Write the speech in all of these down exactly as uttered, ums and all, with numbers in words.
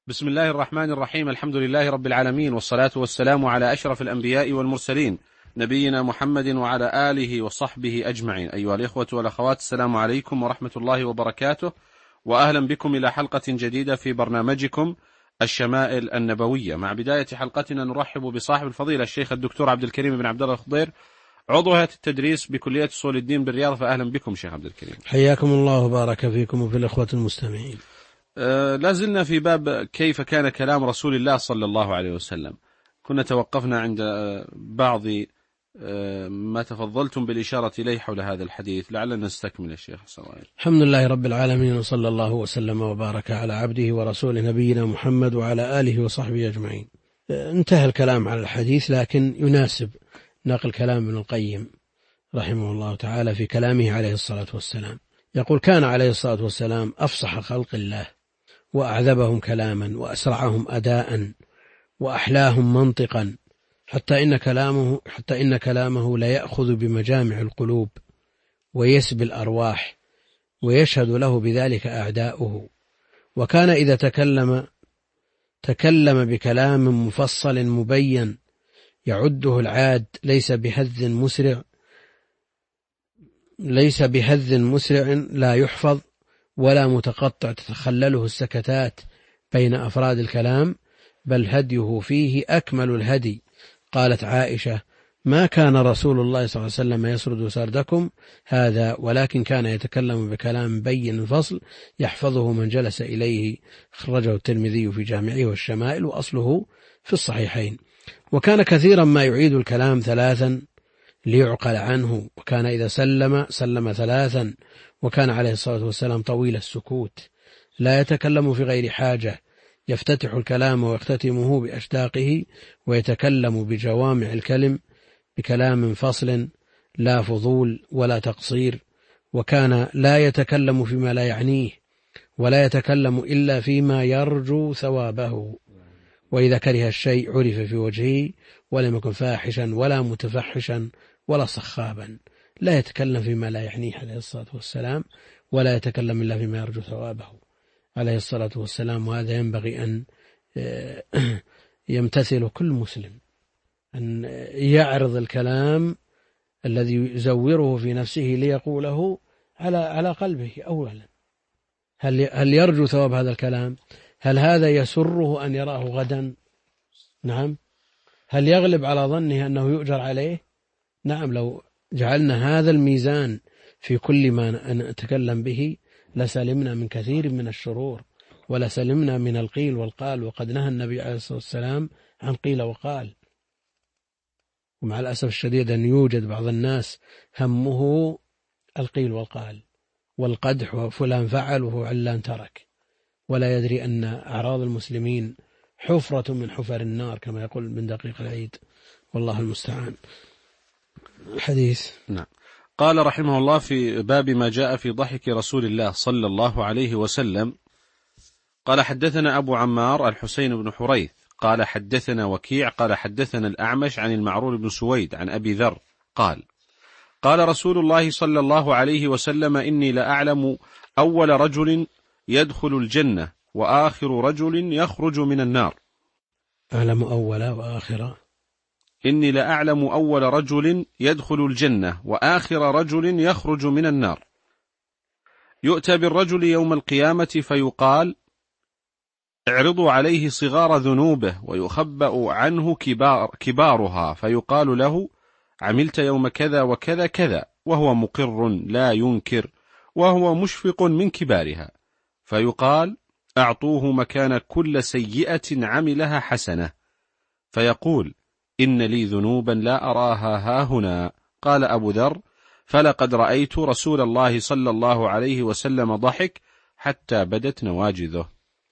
بسم الله الرحمن الرحيم. الحمد لله رب العالمين، والصلاة والسلام على أشرف الأنبياء والمرسلين، نبينا محمد وعلى آله وصحبه أجمعين. أيها الإخوة والأخوات، السلام عليكم ورحمة الله وبركاته، وأهلا بكم إلى حلقة جديدة في برنامجكم الشمائل النبوية. مع بداية حلقتنا نرحب بصاحب الفضيلة الشيخ الدكتور عبد الكريم بن عبد الله الخضير، عضو هيئة التدريس بكلية أصول الدين بالرياض. فأهلا بكم شيخ عبد الكريم. حياكم الله وبارك فيكم وفي الإخوة المستمعين. أه لازلنا في باب كيف كان كلام رسول الله صلى الله عليه وسلم. كنا توقفنا عند بعض أه ما تفضلتم بالإشارة إليه حول هذا الحديث، لعلنا نستكمل الشيخ سوائل. الحمد لله رب العالمين، وصلى الله وسلم وبارك على عبده ورسوله نبينا محمد وعلى آله وصحبه أجمعين. انتهى الكلام على الحديث، لكن يناسب نقل كلام ابن القيم رحمه الله تعالى في كلامه عليه الصلاة والسلام. يقول: كان عليه الصلاة والسلام أفصح خلق الله، وأعذبهم كلاما، وأسرعهم أداء، وأحلاهم منطقا، حتى إن كلامه حتى إن كلامه لا يأخذ بمجامع القلوب ويسبي الأرواح، ويشهد له بذلك أعداؤه. وكان إذا تكلم تكلم بكلام مفصل مبين يعده العاد ليس بهذ مسرع ليس بهذ مسرع لا يحفظ، ولا متقطع تتخلله السكتات بين أفراد الكلام، بل هديه فيه أكمل الهدي. قالت عائشة: ما كان رسول الله صلى الله عليه وسلم يسرد سردكم هذا، ولكن كان يتكلم بكلام بين الفصل يحفظه من جلس إليه. خرجه الترمذي في جامعه والشمائل، وأصله في الصحيحين. وكان كثيرا ما يعيد الكلام ثلاثا ليعقل عنه، وكان إذا سلم سلم ثلاثا. وكان عليه الصلاة والسلام طويل السكوت، لا يتكلم في غير حاجة، يفتتح الكلام ويختتمه بأشداقه، ويتكلم بجوامع الكلم بكلام فصل لا فضول ولا تقصير. وكان لا يتكلم فيما لا يعنيه، ولا يتكلم إلا فيما يرجو ثوابه. وإذا كره الشيء عرف في وجهه، ولم يكن فاحشا ولا متفحشا ولا صخابا. لا يتكلم فيما لا يعنيه عليه الصلاة والسلام، ولا يتكلم إلا فيما يرجو ثوابه عليه الصلاة والسلام. وهذا ينبغي أن يمتثل كل مسلم، أن يعرض الكلام الذي يزوره في نفسه ليقوله على على قلبه أولا. هل هل يرجو ثواب هذا الكلام؟ هل هذا يسره أن يراه غدا؟ نعم. هل يغلب على ظنه أنه يؤجر عليه؟ نعم. لو جعلنا هذا الميزان في كل ما نتكلم به لسلمنا من كثير من الشرور، ولسلمنا من القيل والقال. وقد نهى النبي عليه الصلاة والسلام عن قيل وقال. ومع الأسف الشديد أن يوجد بعض الناس همه القيل والقال والقدح، وفلان فعل وهو علان ترك، ولا يدري أن أعراض المسلمين حفرة من حفر النار، كما يقول من دقيق العيد. والله المستعان. حديث. نعم. قال رحمه الله في باب ما جاء في ضحك رسول الله صلى الله عليه وسلم. قال: حدثنا أبو عمار الحسين بن حريث قال حدثنا وكيع قال حدثنا الأعمش عن المعرور بن سويد عن أبي ذر قال: قال رسول الله صلى الله عليه وسلم: إني لأعلم أول رجل يدخل الجنة وآخر رجل يخرج من النار. أعلم أول وآخر. إني لأعلم أول رجل يدخل الجنة وآخر رجل يخرج من النار. يؤتى بالرجل يوم القيامة فيقال: اعرضوا عليه صغار ذنوبه ويخبأ عنه كبار كبارها، فيقال له: عملت يوم كذا وكذا كذا، وهو مقر لا ينكر، وهو مشفق من كبارها. فيقال: أعطوه مكان كل سيئة عملها حسنة. فيقول: إن لي ذنوبا لا أراها هاهنا. قال أبو ذر: فلقد رأيت رسول الله صلى الله عليه وسلم ضحك حتى بدت نواجذه.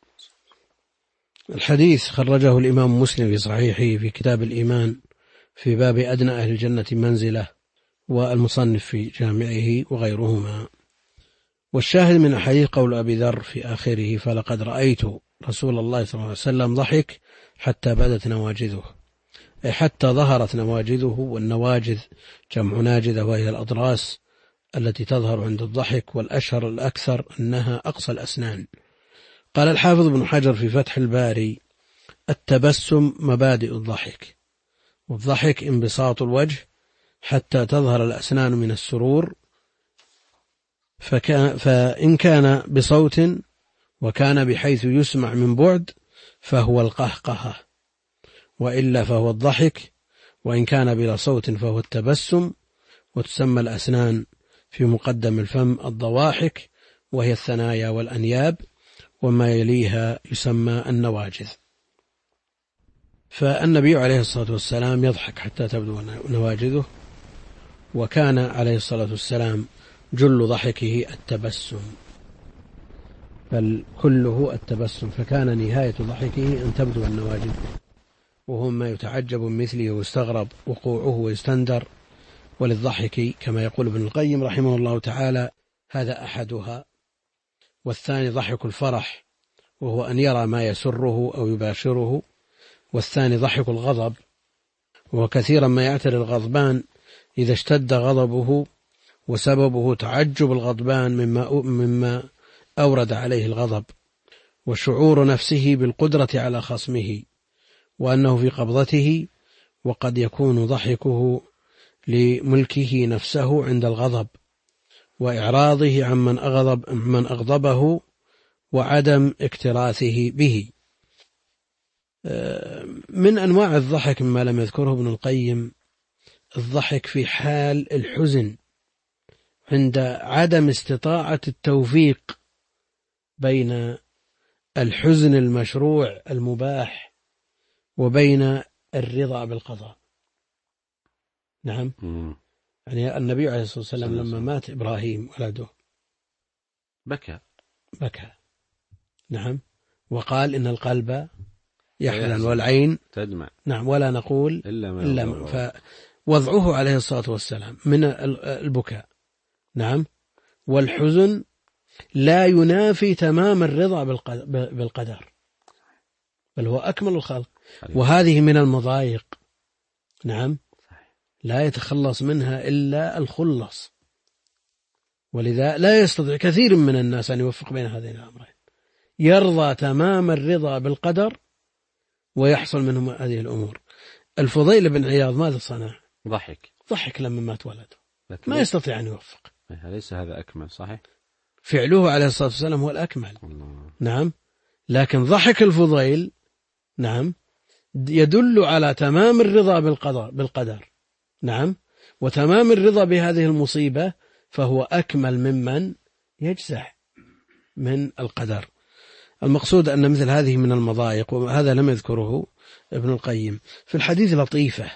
الحديث خرجه الإمام مسلم في صحيحه في كتاب الإيمان في باب أدنى أهل الجنة منزلة، والمصنف في جامعه وغيرهما. والشاهد من الحديث قول أبي ذر في آخره: فلقد رأيت رسول الله صلى الله عليه وسلم ضحك حتى بدت نواجذه، أي حتى ظهرت نواجذه. والنواجذ جمع ناجذة، وهي الأضراس التي تظهر عند الضحك، والأشهر الأكثر أنها أقصى الأسنان. قال الحافظ ابن حجر في فتح الباري: التبسم مبادئ الضحك، والضحك انبساط الوجه حتى تظهر الأسنان من السرور، فكان فإن كان بصوت وكان بحيث يسمع من بعد فهو القهقهة، وإلا فهو الضحك، وإن كان بلا صوت فهو التبسم. وتسمى الأسنان في مقدم الفم الضواحك، وهي الثنايا والأنياب، وما يليها يسمى النواجذ. فالنبي عليه الصلاة والسلام يضحك حتى تبدو نواجذه، وكان عليه الصلاة والسلام جل ضحكه التبسم، بل كله التبسم، فكان نهاية ضحكه أن تبدو النواجذ، وهو ما يتعجب مثله ويستغرب وقوعه ويستندر. وللضحك كما يقول ابن القيم رحمه الله تعالى: هذا أحدها. والثاني ضحك الفرح، وهو أن يرى ما يسره أو يباشره. والثاني ضحك الغضب، وهو كثيرا ما يعتري الغضبان إذا اشتد غضبه، وسببه تعجب الغضبان مما مما أورد عليه الغضب، وشعور نفسه بالقدرة على خصمه وأنه في قبضته. وقد يكون ضحكه لملكه نفسه عند الغضب، وإعراضه عمن أغضب من أغضبه، وعدم اكتراثه به. من أنواع الضحك مما لم يذكره ابن القيم الضحك في حال الحزن، عند عدم استطاعة التوفيق بين الحزن المشروع المباح وبين الرضا بالقضاء. نعم. يعني النبي عليه الصلاة والسلام لما مات إبراهيم ولده بكى بكى نعم، وقال إن القلب يحزن والعين تدمع. نعم، ولا نقول إلا ما, إلا ما. فوضعه عليه الصلاة والسلام من البكاء. نعم. والحزن لا ينافي تمام الرضا بالقدر، بل هو أكمل الخلق، وهذه من المضايق. نعم. لا يتخلص منها إلا الخلص، ولذا لا يستطيع كثير من الناس أن يوفق بين هذين الأمرين، يرضى تمام الرضا بالقدر ويحصل منهم هذه الأمور. الفضيل بن عياض ماذا صنع؟ ضحك ضحك لما مات ولده، ما يستطيع أن يوفق. ليس هذا أكمل؟ صحيح، فعله عليه الصلاة والسلام هو الأكمل. الله. نعم. لكن ضحك الفضيل نعم يدل على تمام الرضا بالقدر بالقدر نعم، وتمام الرضا بهذه المصيبة، فهو أكمل ممن يجزع من القدر. المقصود أن مثل هذه من المضايق، وهذا لم يذكره ابن القيم في الحديث لطيفة.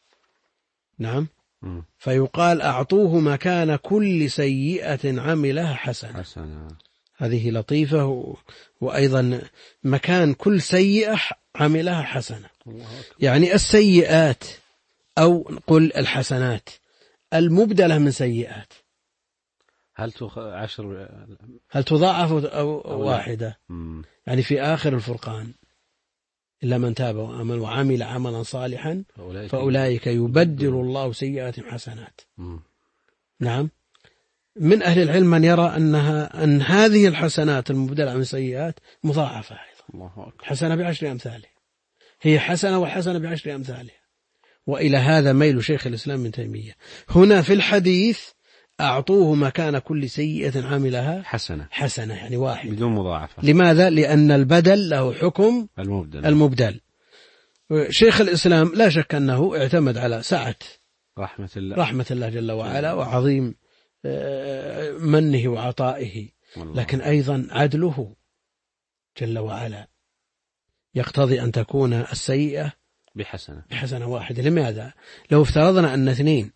نعم. م. فيقال: أعطوه مكان كل سيئة عملها حسنة. حسنة. هذه لطيفة، و... وأيضا مكان كل سيئة عملها حسنة، يعني السيئات أو نقول الحسنات المبدلة من سيئات، هل تخ... عشر هل تضاعف أو, أو واحدة؟ مم. يعني في آخر الفرقان: إلا من تاب وآمن وعمل عملا صالحا فأولئك, فأولئك يبدل الله سيئات حسنات. مم. نعم. من أهل العلم من يرى أنها أن هذه الحسنات المبدلة من سيئات مضاعفة أيضا، حسنة بعشر أمثالها، هي حسنة والحسنة بعشر أمثالها. وإلى هذا ميل شيخ الإسلام ابن تيمية. هنا في الحديث أعطوه مكان كل سيئة عملها حسنة حسنة، يعني واحد بدون مضاعفة. لماذا؟ لأن البدل له حكم المبدل, المبدل. شيخ الإسلام لا شك أنه اعتمد على سعة رحمة الله, رحمة الله جل وعلا وعظيم منه وعطائه، لكن أيضا عدله جل وعلا يقتضي أن تكون السيئة بحسنة بحسنة واحدة. لماذا؟ لو افترضنا أن اثنين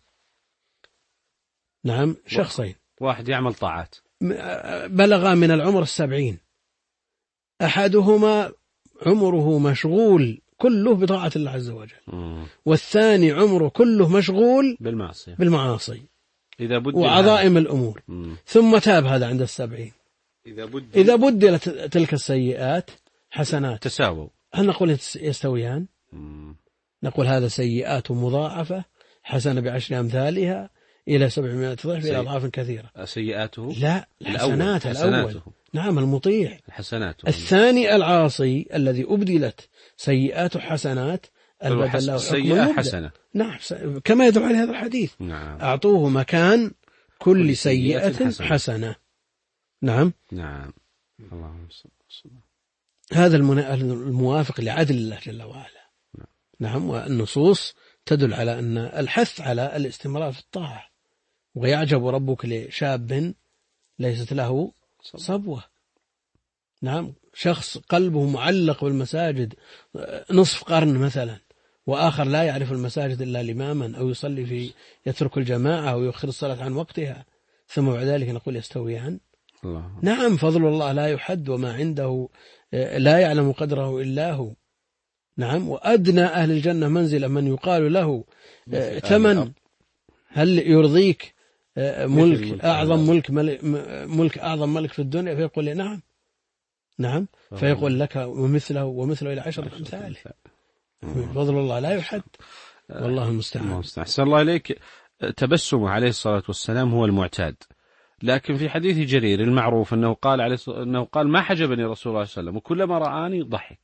نعم شخصين، واحد يعمل طاعات بلغ من العمر السبعين، أحدهما عمره مشغول كله بطاعة الله عز وجل، والثاني عمره كله مشغول بالمعصية بالمعاصي إذا بدل وعظائم الأمور، مم. ثم تاب هذا عند السبعين. إذا بدل إذا بدلت تلك السيئات حسنات تساووا، هل نقول يستويان؟ مم. نقول هذا سيئات مضاعفة حسنة بعشر أمثالها إلى سبعمائة ضعف إلى أضعاف كثيرة. سيئاته لا الحسنات الأول, الأول. نعم المطيع. الحسنات. الثاني العاصي الذي أبدلت سيئات حسنات البدل له سيئة حسنة. نعم كما يدل على هذا الحديث. نعم. أعطوه مكان كل سيئة حسنة. حسنة. نعم. نعم. اللهم صل وسلم. هذا الموافق لعدل الله جل وعلا. نعم. نعم. والنصوص تدل على أن الحث على الاستمرار في الطاعة. ويعجب ربك لشاب ليست له صبوة. نعم. شخص قلبه معلق بالمساجد نصف قرن مثلا، وآخر لا يعرف المساجد إلا لماما، أو يصلي في يترك الجماعة أو يؤخر الصلاة عن وقتها، ثم بعد ذلك نقول يستويان. الله. نعم. فضل الله لا يحد، وما عنده لا يعلم قدره إلا هو. نعم. وأدنى أهل الجنة منزلا من يقال له ثمن هل يرضيك ملك أعظم ملك ملك أعظم ملك في الدنيا؟ فيقول لي نعم. نعم. فيقول لك ومثله ومثله إلى عشرة أمثاله. فضل الله لا يحد، والله المستعان. أحسن الله إليك. تبسمه عليه الصلاة والسلام هو المعتاد، لكن في حديث جرير المعروف أنه قال عليه أنه قال ما حجبني رسول الله صلى الله عليه وسلم وكلما رآني ضحك.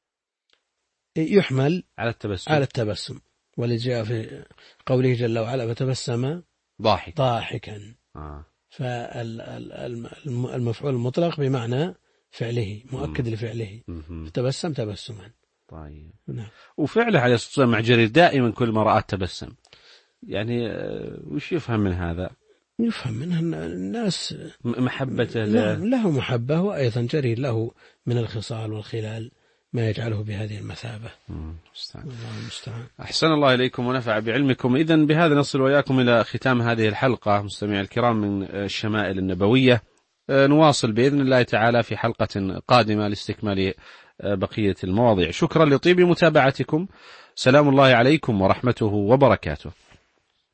يحمل على التبسم على التبسم، ولجاء في قوله جل وعلا فتبسم ضاحك ضاحكا. آه. فالمفعول المطلق بمعنى فعله مؤكد لفعله، فتبسم تبسما. طيب. نعم. وفعله عليه الصلاة والسلام مع جرير دائما كل ما رأى تبسم، يعني وش يفهم من هذا؟ يفهم منها الناس محبته له, له محبة، وأيضا جرير له من الخصال والخلال ما يجعله بهذه المثابة. الله المستعان. أحسن الله إليكم ونفع بعلمكم. إذن بهذا نصل وإياكم إلى ختام هذه الحلقة مستمعي الكرام من الشمائل النبوية. نواصل بإذن الله تعالى في حلقة قادمة لاستكمال بقية المواضيع. شكرا لطيب متابعتكم. سلام الله عليكم ورحمته وبركاته.